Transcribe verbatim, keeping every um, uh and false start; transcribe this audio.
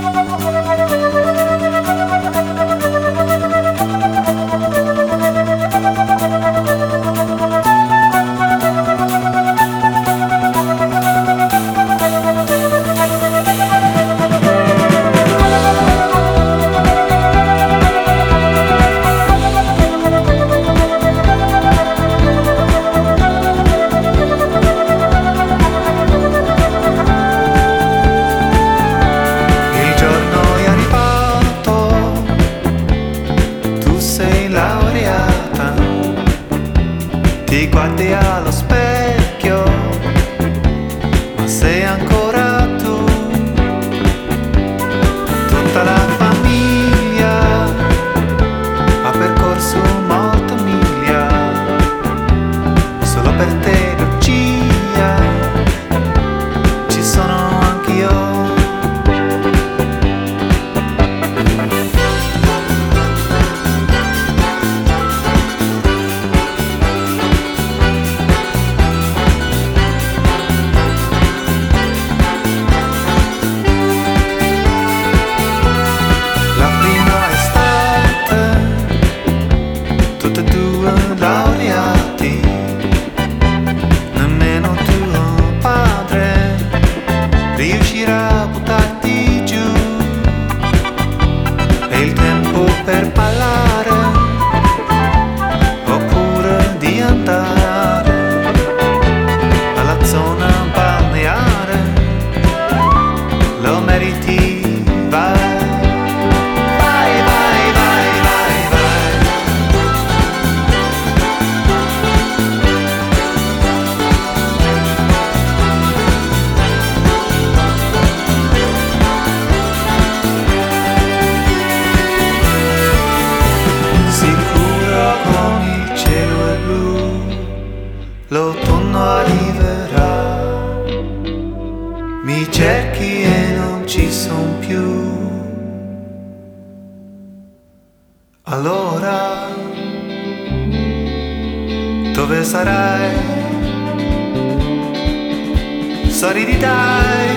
Ti guardi allo specchio, ma sei ancora tu. Tutta la famiglia ha percorso molte miglia, solo per te Lucia ci sono anch'io. Tutti e due laureati, nemmeno tuo padre riuscirà a buttarti giù. È il tempo per parlare, oppure di andare alla zona balneare. Lo meriti, vai. L'autunno arriverà, mi cerchi e non ci son più. Allora, dove sarai? Sorridi dai.